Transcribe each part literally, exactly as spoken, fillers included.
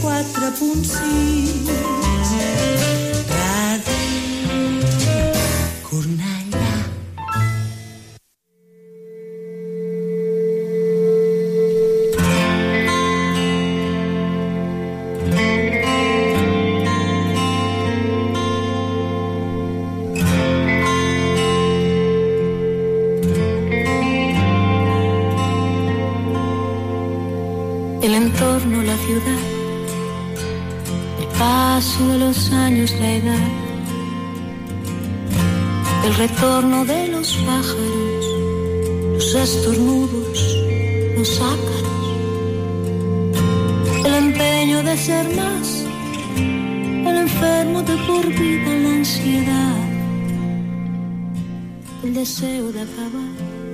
quatre punt sis. Ràdio Cornellà. El entorno, la ciudad, el paso de los años, la edad, el retorno de los pájaros, los estornudos, los ácaros, el empeño de ser más, el enfermo de por vida, la ansiedad, el deseo de acabar.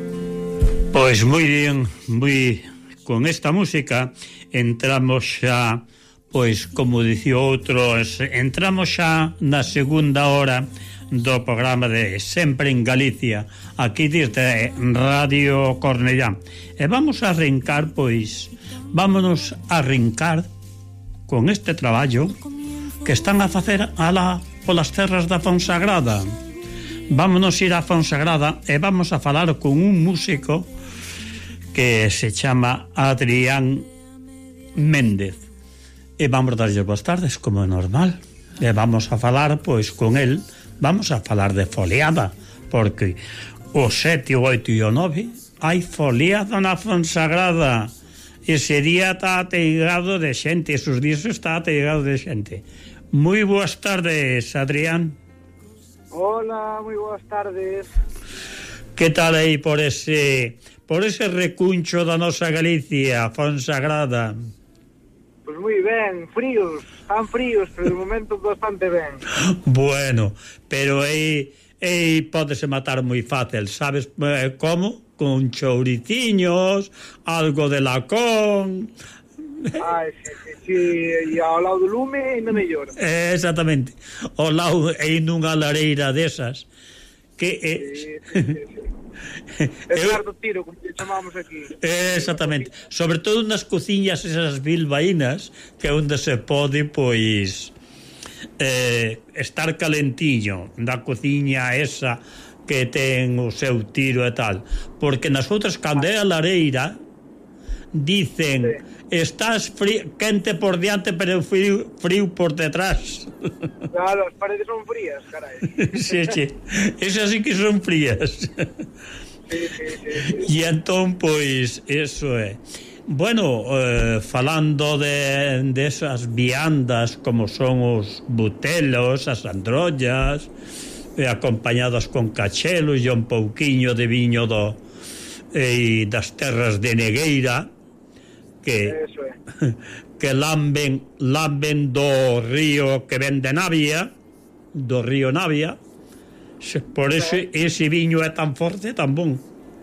Pois moi bien, moi con esta música entramos xa, pois como dicía outros, entramos xa na segunda hora do programa de Sempre en Galicia, aquí desde Radio Cornellá. E vamos a arrancar, pois, vámonos a arrancar con este traballo que están a facer alá polas terras da Fonsagrada. Vámonos ir a Fonsagrada e vamos a falar con un músico que se chama Adrián Méndez. E vamos darlle boas tardes, como é normal. E vamos a falar, pois, con el, vamos a falar de foliada, porque o sete, o oito e o nove hai foliada na Fonsagrada. Ese día está ateigado de xente, esos días está ateigado de xente. Moi boas tardes, Adrián. Hola, moi boas tardes. Que tal aí por ese... por ese recuncho da nosa Galicia, Fonsagrada? Pois moi ben, fríos, tan fríos, pero de momento bastante ben. Bueno, pero aí, aí pódese matar moi fácil, sabes eh, como? Con chouriciños, algo de lacón. Ai, sí, sí, sí, e ao lado do lume ainda mellor. Eh, exactamente, ao lado aí nunha lareira desas que... Eh, sí, sí, sí, sí. Eduardo Tiro, como que chamamos aquí. Exactamente, sobre todo nas cociñas esas bilbaínas, que é onde se pode, pois, eh, estar calentiño da cociña esa que ten o seu tiro e tal, porque nas outras, cando é a lareira, dicen, sí, estás frío, quente por diante pero frío, frío por detrás. Claro, as paredes son frías, carai. Sí, sí, esas sí que son frías. Sí, sí, sí, sí. E entón, pois, eso é. Bueno, eh, falando de, de esas viandas como son os butelos, as androllas, eh, acompañadas con cachelos e un pouquiño de viño do, eh, das terras de Negueira, que, eso é, que lamben, lamben do río que ven de Navia, do río Navia. Por ese, ese viño é tan forte, tan bon.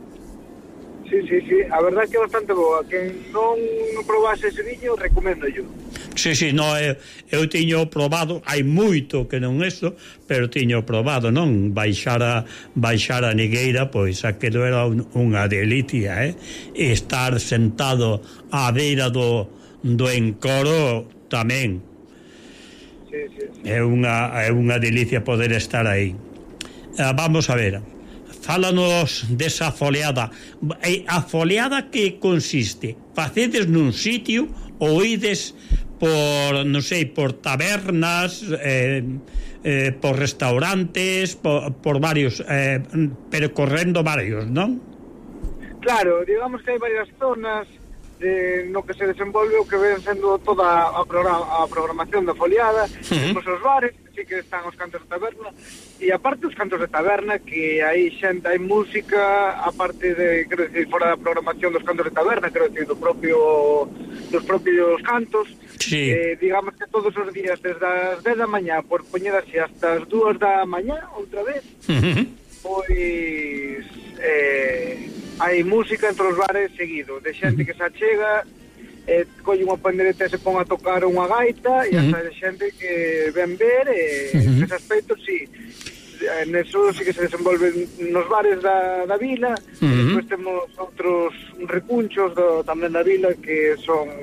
Sí, sí, sí, a verdade que é bastante boa. Quen non probase ese viño, recomendo yo. Sí, sí, no, eu, eu tiño probado, hai moito que non eso, pero tiño probado, non? Baixar a, baixar a Negueira, pois aquilo era un, unha delicia, eh? E estar sentado á beira do, do encoro tamén. Sí, sí, sí. É unha, é unha delicia poder estar aí. Uh, vamos a ver, fálanos desa foliada. A foliada que consiste? Facedes nun sitio ou ides por, non sei, por tabernas, eh, eh, por restaurantes, por, por varios, eh, percorrendo varios, non? Claro, digamos que hai varias zonas de, no que se desenvolve o que ven sendo toda a, programa, a programación da foliada. Uh-huh. Temos os bares, que sí que están os cantos de taberna, e aparte os cantos de taberna, que hai xente, hai música, aparte de, quero dicir, fora da programación dos cantos de taberna, quero dicir, do propio, dos propios cantos. Sí. Eh, digamos que todos os días, desde as dez da mañá, por poñer así, hasta as dúas da mañá, outra vez, uh-huh, pois... Eh, hai música entre os bares seguido, de xente que se achega, eh, colle unha pandereta e se pon a tocar unha gaita, e hasta de xente que ven ver, e uh-huh, nese aspecto, sí, neso sí que se desenvolven nos bares da, da vila. Uh-huh. E despois temos outros recunchos do, tamén da vila, que son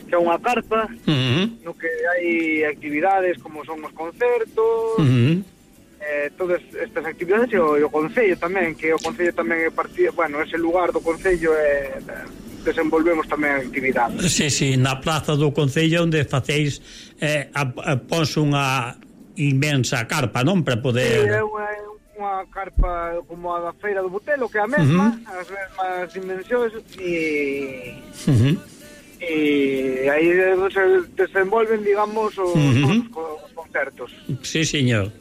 que é unha carpa, uh-huh. no que hai actividades como son os concertos, uh-huh. eh, todas estas actividades, e o, e o Concello tamén, que o Concello tamén é partido, bueno, ese lugar do Concello é... desenvolvemos tamén actividades. Sí, sí, na plaza do Concello onde facéis eh, a, a, pons unha inmensa carpa, non? Para poder... Sí, é unha, unha carpa como a da Feira do Butelo, que é a mesma, uh-huh. as mesmas dimensións, e... Uh-huh. E aí se desenvolven, digamos, os, uh-huh. os concertos. Sí, señor.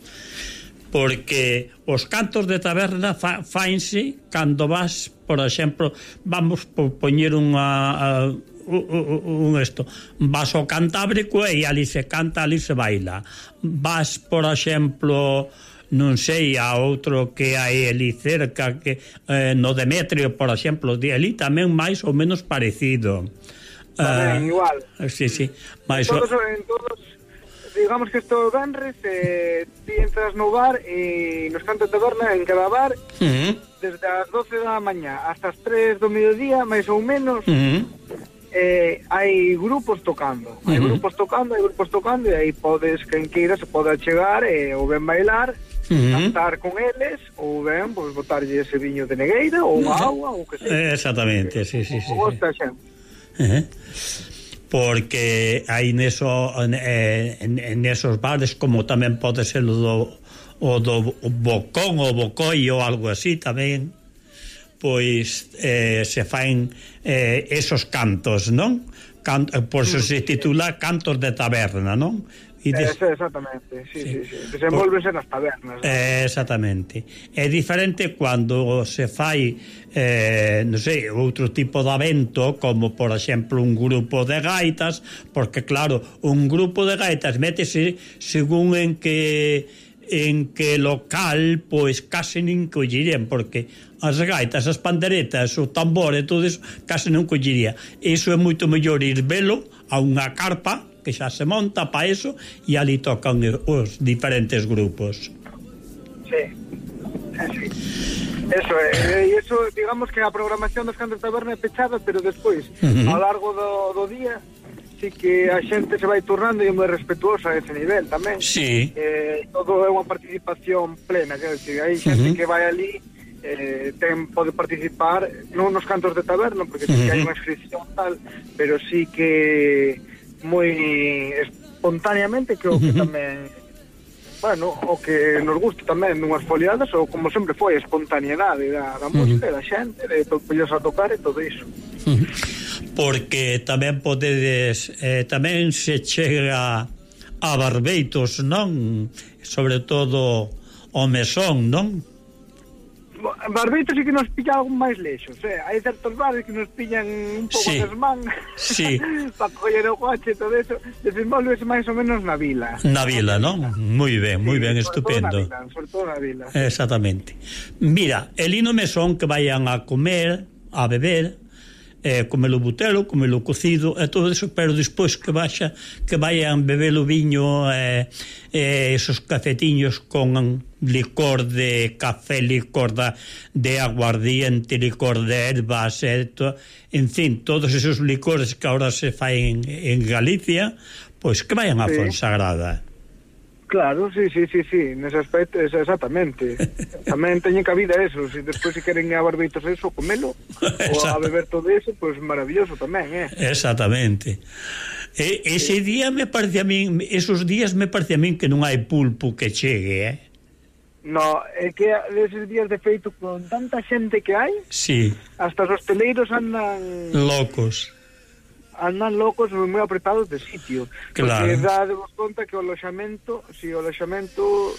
Porque os cantos de taberna fa, fainse cando vas, por exemplo, vamos por poñer unha uh, un, un esto, vas ao Cantábrico e ali se canta, ali se baila. Vas, por exemplo, non sei, a outro que hai ali cerca, que eh, no Demetrio, por exemplo, de ali tamén máis ou menos parecido. Tamén, uh, igual. Sí, sí. Mais todos, o... en todos, digamos que estos venres, eh, ti entras no bar e nos cantos de taberna en cada bar, uh-huh. desde as doce da mañá hasta as tres do mediodía, máis ou menos, uh-huh. eh, hai grupos tocando, hai uh-huh. grupos tocando, hai grupos tocando, e aí podes, quen queira, se pode chegar e ou ben bailar, uh-huh. cantar con eles, ou ben, pois botarlle ese viño de negueira, ou unha uh-huh. agua, ou que sei. Exactamente, sí, sí, sí. O gosta sí. xente. Uh-huh. Porque hai neso en, en, en esos bares, como tamén pode ser o do, o do Bocón ou Bocoi ou algo así tamén, pois eh, se faen eh, esos cantos, non? Can, por eso se titula Cantos de Taberna, non? E des... eh, exactamente, sí, sí, sí, sí. Desenvolvense nas tabernas, ¿no? Eh, exactamente. É diferente cando se fai eh, non sei, outro tipo de evento, como por exemplo un grupo de gaitas, porque claro, un grupo de gaitas métese según en que en que local, pois case nin collirían, porque as gaitas, as panderetas, o tambor e todo iso case non colliría. Iso é moito mellor ir velo a unha carpa que xa se monta para eso, e ali tocan os diferentes grupos. Sí, sí. Eso é, e eso, digamos que a programación dos cantos de taberna é pechada, pero despois, uh-huh. ao largo do, do día, sí que a xente se vai turnando e é moi respetuosa a ese nivel tamén. Sí. Eh, todo é unha participación plena, quer dizer, hai xente uh-huh. que vai ali, eh, ten, pode participar non nos cantos de taberna, porque sí que hai unha inscripción tal, pero sí que moi espontaneamente, que o que uh-huh. tamén, bueno, o que nos gusta tamén dunhas foliadas, ou como sempre foi, a espontaneidade da, da música, uh-huh. da xente, de topellos a tocar e todo iso. Uh-huh. Porque tamén podedes, eh, tamén se chega a barbeitos, non? Sobre todo o mesón, non? Barbeitos sí que nos pilla algo máis lexos, eh? Hai certos bares que nos pillan un pouco sí. desmán, sí. para coller o coche e todo eso, desenvolvese máis ou menos na vila. Na vila, non? Moi ben, moi sí, ben, estupendo. Sobre todo na vila, sobre todo na vila. Exactamente. Mira, el hino mesón que vayan a comer, a beber, eh, comelo butelo, comelo cocido e todo eso, pero despois que vaxa, que vayan beber o viño, eh, eh, esos cafetiños con licor de café, licor da, de aguardiente, licor de ervas, eh, to, en fin, todos esos licores que ahora se faen en, en Galicia, pois que vayan a sí. Fonsagrada. Claro, sí, sí, sí, sí, nese aspecto, exactamente. Tamén teñen cabida eso, se despois se queren a barbeitos eso, comelo, ou a beber todo eso, pois pues, maravilloso tamén, eh? Exactamente. E, ese sí. día me parece a min, esos días me parece a min que non hai pulpo que chegue, eh? No, é que eses días de feito con tanta xente que hai, sí. hasta os hosteleiros andan locos. Andan locos moi apretados de sitio. Claro. Porque dadevos conta que o aloxamento, si o aloxamento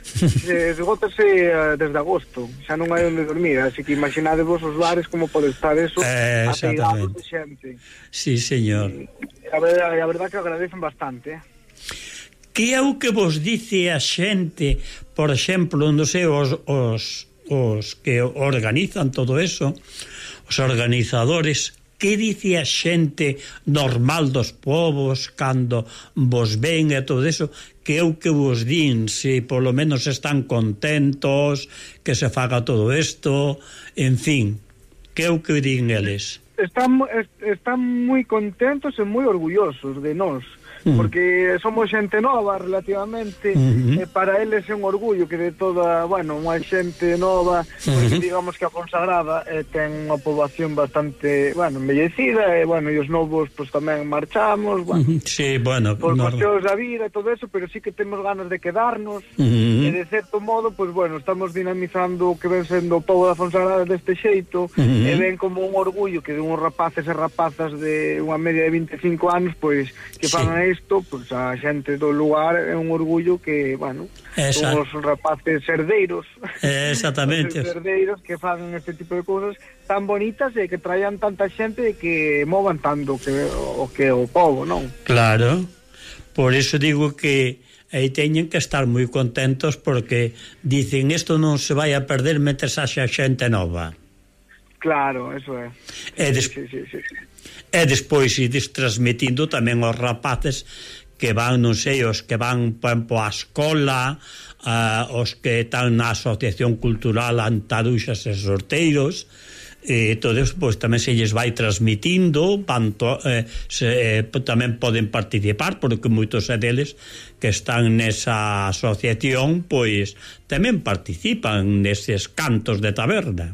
se esgótase desde agosto, xa non hai onde dormir, así que imaginadevos os bares como pode estar eso, eh, apegados de xente. Sí, señor. E, a verdade, a verdade que agradecen bastante, eh? Que é o que vos dice a xente, por exemplo, non sei, os, os, os que organizan todo eso, os organizadores, que dice a xente normal dos povos cando vos ven e todo eso, que é o que vos din, se polo menos están contentos, que se faga todo isto, en fin, que é o que din eles? están, están moi contentos e moi orgullosos de nós. Uh-huh. Porque somos xente nova relativamente, uh-huh. e para eles é un orgullo que de toda, bueno, unha xente nova, porque uh-huh. digamos que a Fonsagrada eh, ten unha poboación bastante, bueno, envellecida, e bueno, e os novos pues tamén marchamos, bueno, uh-huh. sí, bueno, por no... cuestións da vida e todo eso, pero sí que temos ganas de quedarnos, uh-huh. e de certo modo, pues bueno, estamos dinamizando o que ven sendo o pobo da Fonsagrada deste xeito, uh-huh. e ven como un orgullo que de uns rapaces e rapazas de unha media de vinte e cinco anos, pois, que sí. Fan isto, pois a xente do lugar é un orgullo que, bueno, son os rapaces herdeiros, exactamente, os herdeiros que fan este tipo de cousas tan bonitas e que traian tanta xente e que movan tanto que o que o pobo, non? Claro, por iso digo que aí teñen que estar moi contentos porque dicen isto non se vai a perder metes a xa xente nova. Claro, eso é. E des... sí, sí, sí, sí. E despois ides transmitindo tamén aos rapaces que van, non sei, os que van por a escola, uh, os que están na Asociación Cultural Antaruxas e Sorteiros, e todo eso, pois tamén se lles vai transmitindo, van to, eh, se, eh, tamén poden participar, porque moitos deles que están nesa asociación, pois tamén participan neses cantos de taberna.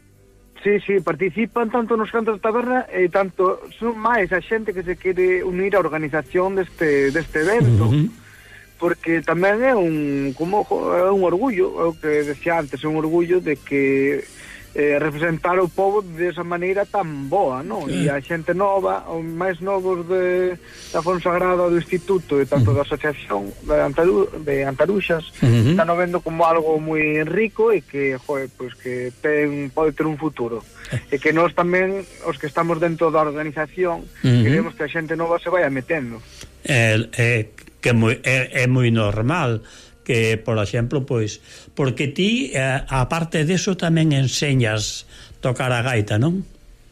Sí, sí, participan tanto nos cantos de taberna e tanto son máis a xente que se quere unir á organización deste deste evento, uh-huh. porque tamén é un como é un orgullo, é o que decía antes, é un orgullo de que eh, representar o pobo desa maneira tan boa, non? E a xente nova, os máis novos de da Fonsagrada, do Instituto e tanto da Asociación de, Antaru, de Antaruxas, uh-huh. están o vendo como algo moi rico e que, joder, pues que ten, pode ter un futuro. E que nós tamén, os que estamos dentro da organización, uh-huh. queremos que a xente nova se vaya metendo. É, é, que moi, é, é moi normal que, por exemplo, pois, porque ti, eh, aparte deso, tamén enseñas tocar a gaita, non?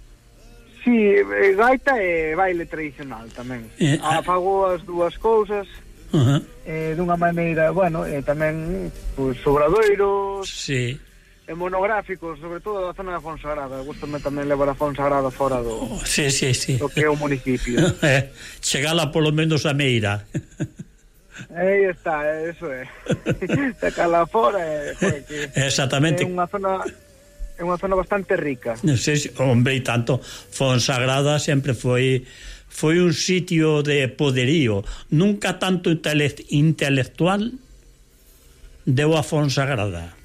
Sí, gaita e baile tradicional tamén. Eh, ah, fago as dúas cousas, uh-huh. eh, dunha maneira, bueno, e tamén pues, obradoiros, sí. e monográficos, sobre todo da zona da Fonsagrada. Gústame tamén levar a Fonsagrada fora do, oh, sí, sí, sí. do que é o municipio. Chegala polo menos a Meira. Aí está, eso é. Sacala fora é, joder, que exactamente. É unha zona é unha zona bastante rica. Sí, sí, hombre, e tanto Fonsagrada sempre foi foi un sitio de poderío, nunca tanto intele intelectual deu a Fonsagrada.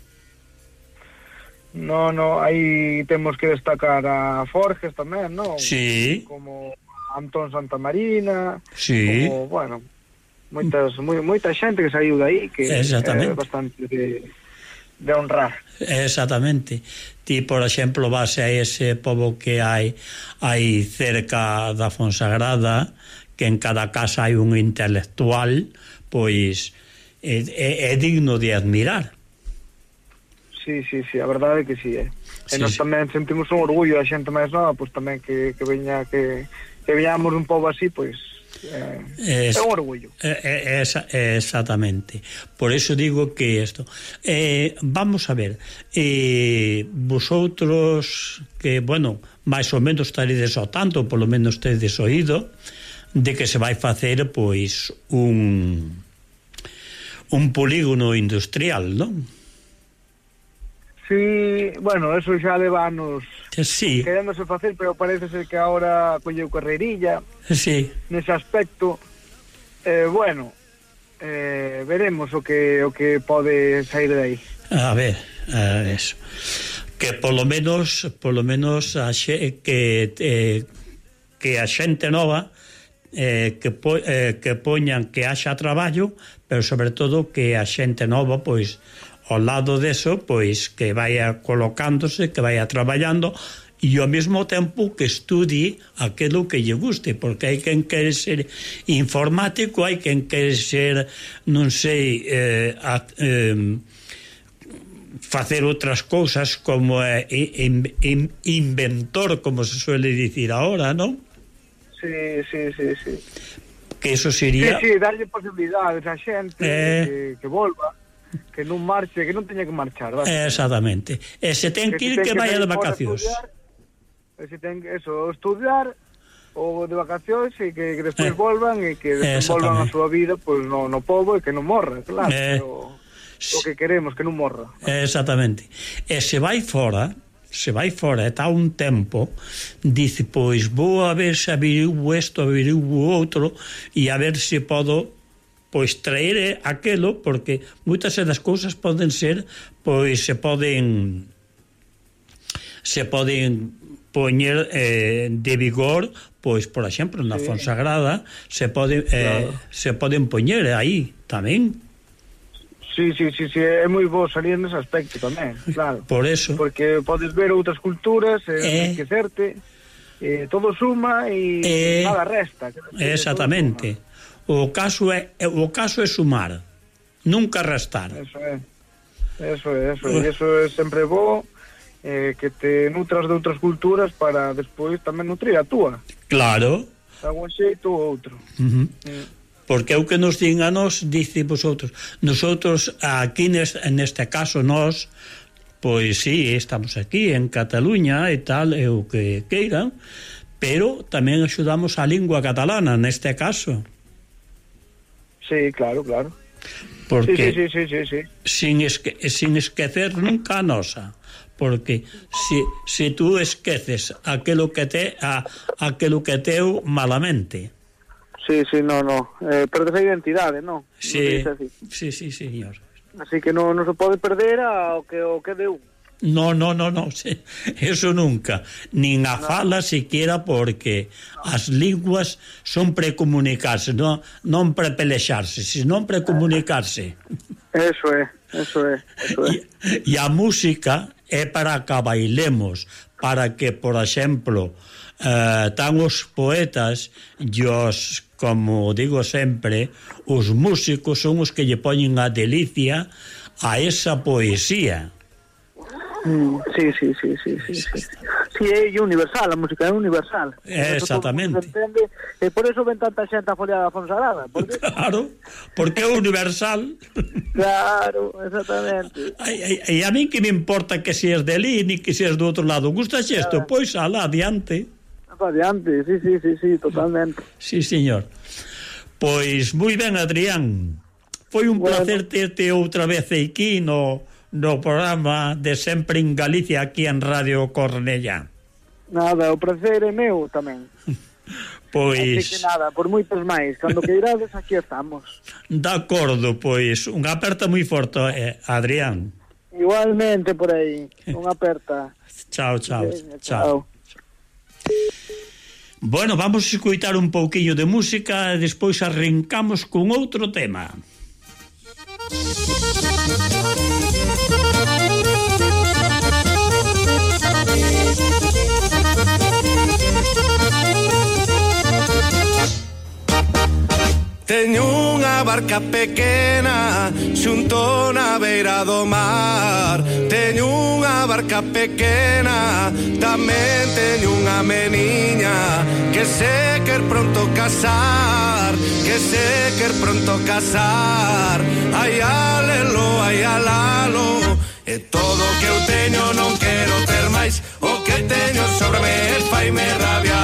No, no, aí temos que destacar a Forges tamén, non? Sí. Como Antón Santamarina, sí. Como, bueno, moitas moi, moita xente que saiu daí que é bastante de, de honrar. Exactamente. Ti, por exemplo, vas a ese pobo que hai hai cerca da Fonsagrada, que en cada casa hai un intelectual, pois é, é, é digno de admirar. Sí, sí, sí, a verdade é que sí, eh. E sí, nós sí. tamén sentimos un orgullo a xente máis nova, pois tamén que, que veña que, que veñamos un pobo así, pois Eh, es, é un orgullo. É, é, é exactamente. Por eso digo que isto eh, vamos a ver, eh, vosotros que, bueno, máis ou menos estaredes ao tanto, polo menos tedes oído de que se vai facer pois un un polígono industrial, non? Sí, bueno, eso xa leva anos sí. queréndose facer, pero parece ser que agora colleu carrerilla sí. nese aspecto. Eh, bueno, eh, veremos o que o que pode sair de aí. A ver, a ver eso. Que polo menos, polo menos a xe, que eh, que a xente nova eh, que po, eh, que poñan que haxa traballo, pero sobre todo que a xente nova pois ao lado deso, pois que vaya colocándose, que vaya traballando e ao mesmo tempo que estudie aquilo que lle guste, porque hai quen quere ser informático, hai quen quere ser, non sei, eh, a, eh, facer outras cousas como eh, in, in, inventor, como se suele dicir ahora, non? Sí, sí, sí, sí. Que eso sería... Sí, sí, darlle posibilidades a xente eh... que, que volva, que non marche, que non teña que marchar, ¿vale? Exactamente. E se ten que, que ir, que, que vaya de vacacións. E se ten eso, estudiar ou de vacacións e que, que despois Eh, volvan e que volvan a súa vida pois no, no pobo e que non morra, claro, Eh, pero o que queremos, que non morra. Exactamente. E se vai fora, se vai fora e está un tempo, dice, pois vou a ver se averiguo isto, averiguo outro, e a ver se podo pois traer aquelo, porque moitas das cousas poden ser, pois se poden se poden poñer eh, de vigor, pois por exemplo na Sí. Fonsagrada se pode eh, Claro. se poden poñer aí tamén. Sí, sí, sí, sí, é moi bo salir nese aspecto tamén, claro. Por eso. Porque podes ver outras culturas, Eh. eh, enriquecerte, eh, todo suma e Eh. nada resta. Quero decir, Exactamente. O caso é o caso é sumar, nunca restar. todo suma. Eso é. Eso é, eso é, e eso é sempre bo, eh, que te nutras de outras culturas para despois tamén nutrir a túa. Claro. De algún xeito ou outro. Uh-huh. Mm. Porque é o que nos din a nos, dice vosotros. Nosotros aquí neste, neste caso nós, pois sí, estamos aquí en Cataluña e tal, é o que queiran, pero tamén axudamos a lingua catalana neste caso. Sí, claro, claro. Porque Sí, sí, sí, sí, sí, sí. sin, esque, sin esquecer nunca a nosa, porque se si, si tú esqueces aquilo que te a, aquilo que teu malamente. Sí, sí, no, no. Eh, perdes a identidade, no? Sí, Non así. sí, sí, señor. Así que non, non se pode perder ao que o que deu. No, no, no, no, sí, eso nunca. Nin a fala siquiera, porque as linguas son precomunicarse, non, non prepelexarse, senón precomunicarse. Eso é, eso é, eso é. E, e a música é para que a bailemos, para que, por exemplo, eh, tan os poetas e os, como digo sempre, os músicos son os que lle poñen a delicia a esa poesía. Mm, sí, sí, sí, sí, sí, sí. Sí, é universal, a música é universal. Exactamente. Entende, e por eso ven tanta xente afoliada a Fonsagrada, porque Claro, porque é universal. claro, exactamente. E a mí que me importa que si es de ali ni que si es do outro lado. Gusta isto? Pois alá, adiante. Adiante, sí, sí, sí, sí, totalmente. Sí, señor. Pois moi ben, Adrián. Foi un Bueno. placer terte outra vez aquí no, no programa de Sempre en Galicia, aquí en Radio Cornellá. Nada, o prazer é meu tamén. Pois, Así que nada, por moitos máis, cando queirades aquí estamos. de acordo, pois, unha aperta moi forte, eh, Adrián. Igualmente por aí, unha aperta. Chao, chao, Veña, chao. Bueno, vamos a escutar un pouquiño de música e despois arrancamos con outro tema. Teño unha barca pequena xunto na beira do mar. Teño unha barca pequena, tamén teño unha meniña que se quer pronto casar, que se quer pronto casar. Ai alelo, ai alalo, e todo o que eu teño non quero ter máis. O que teño sobre me faime rabiar.